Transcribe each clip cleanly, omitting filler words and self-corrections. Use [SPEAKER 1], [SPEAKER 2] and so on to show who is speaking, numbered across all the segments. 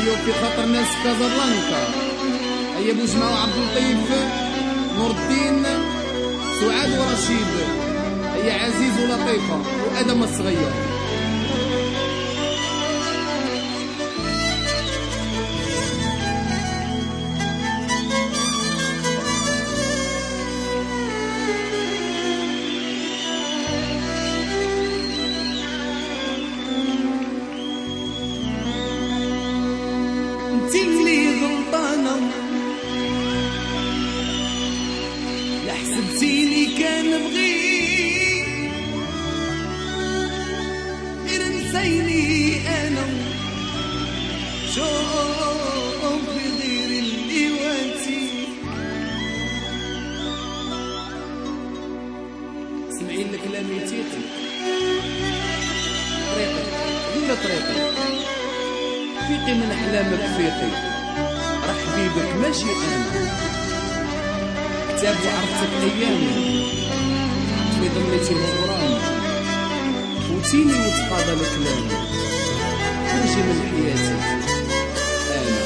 [SPEAKER 1] أيوب في خاطر ناس كازابلانكا، أيا بوجمع وعبد اللطيف، نور الدين، سعاد ورشيد، أيا عزيز ولطيفة وآدم الصغير.
[SPEAKER 2] حسبتيني كان بغيت غير نسيني انا شوف غير اللي وانتي.
[SPEAKER 1] سمعين الكلام يتيقي طريقي ولا طريقي فيقي من احلامك فيقي راح حبيبك ماشي انا. كتاب وعرفتك ايامي في ضميتي الغرام فوتيني وتقاضى كلامي خرجي من حياتي انا.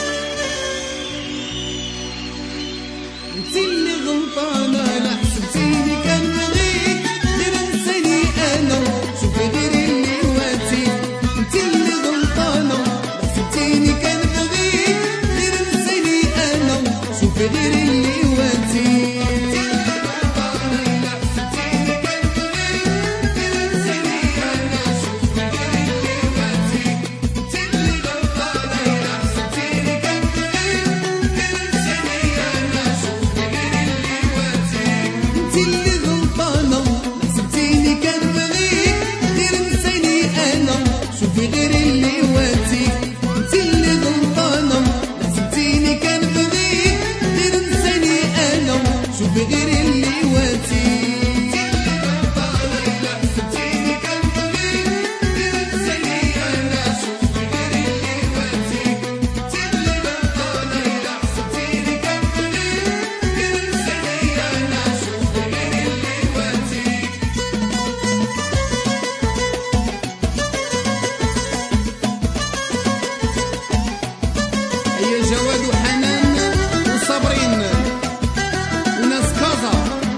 [SPEAKER 2] انتي اللي غلطانه لا حسبتيني كان بغيت غير نساني انا شوفي غير اللي واتي. انتي اللي غلطانه لا حسبتيني كان بغيت غير نساني انا شوفي غير اللي
[SPEAKER 1] جواد وحنان وصابرين وناس كازا.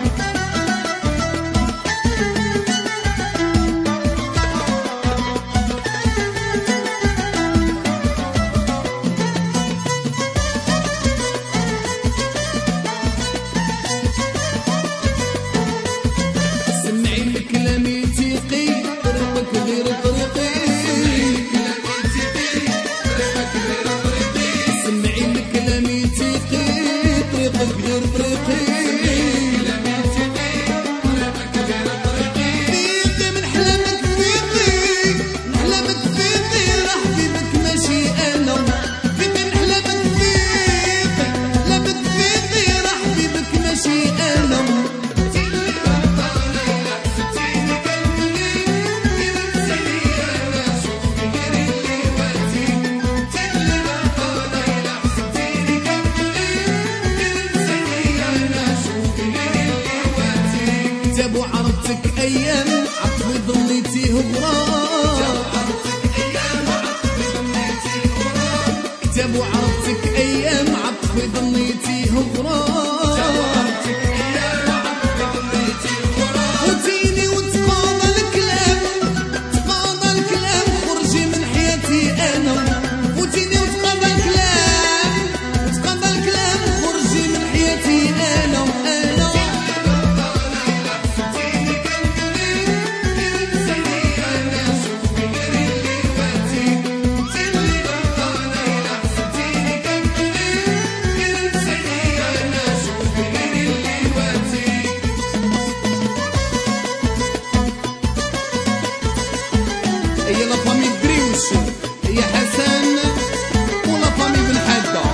[SPEAKER 2] سمعين الكلام يتيقي طريقك غير طريقي. كتاب وعرفتك ايام عطفي ضليتي غرام. كتاب وعرفتك ايام عطفي ضليتي غرام. فوتيني وتقاضى الكلام تقاضى الكلام خرجي من حياتي انا. فوتيني وتقاضى الكلام تقاضى الكلام خرجي من حياتي انا.
[SPEAKER 1] هي لا فامي دريوش هي حسن ولا فامي بن حاده.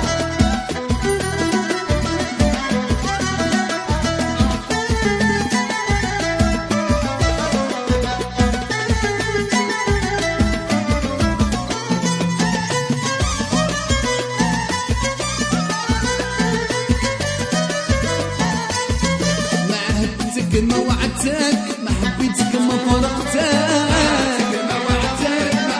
[SPEAKER 2] ما عهدتك ما وعدتك ما حبيتك ما فرقتك.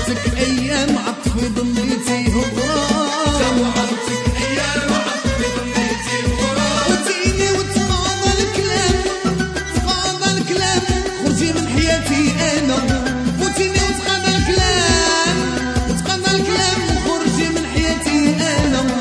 [SPEAKER 2] وعرتك ايام عطفي ضليتي هضرة وعرتك ايام عطفي ضليتي هضرة وتيني وتفاضى الكلام تفاضى الكلام خرجي من حياتي انا وتيني وتفاضى الكلام وتفاضى الكلام خرجي من حياتي انا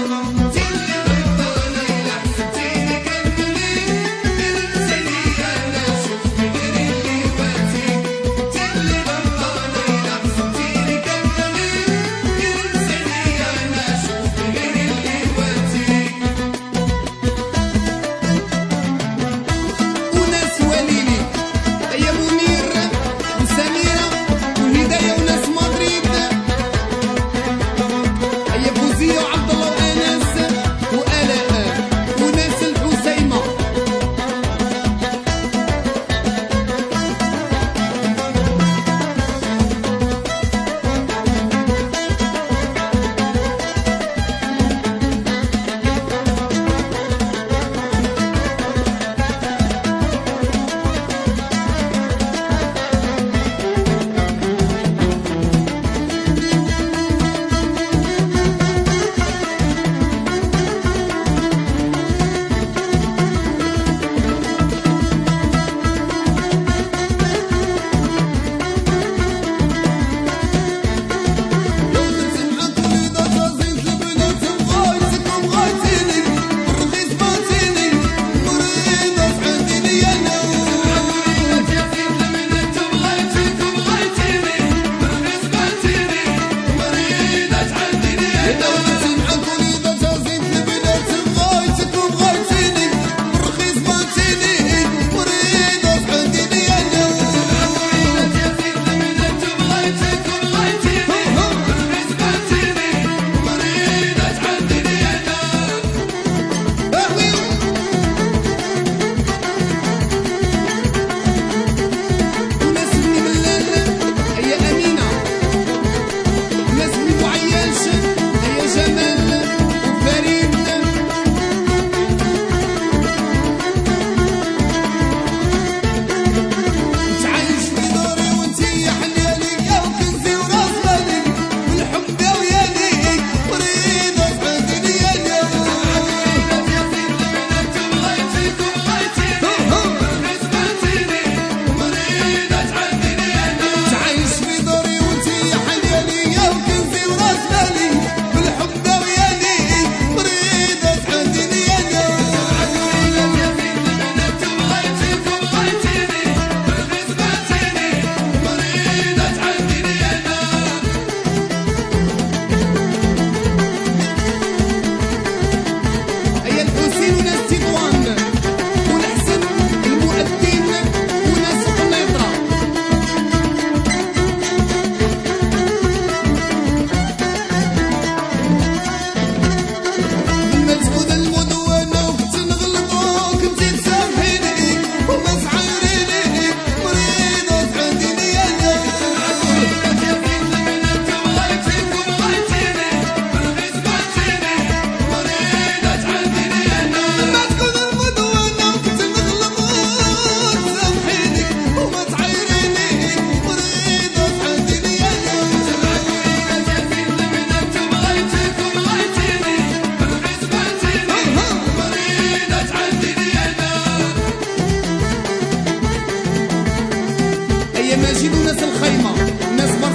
[SPEAKER 1] ماجد وناس الخيمة ناس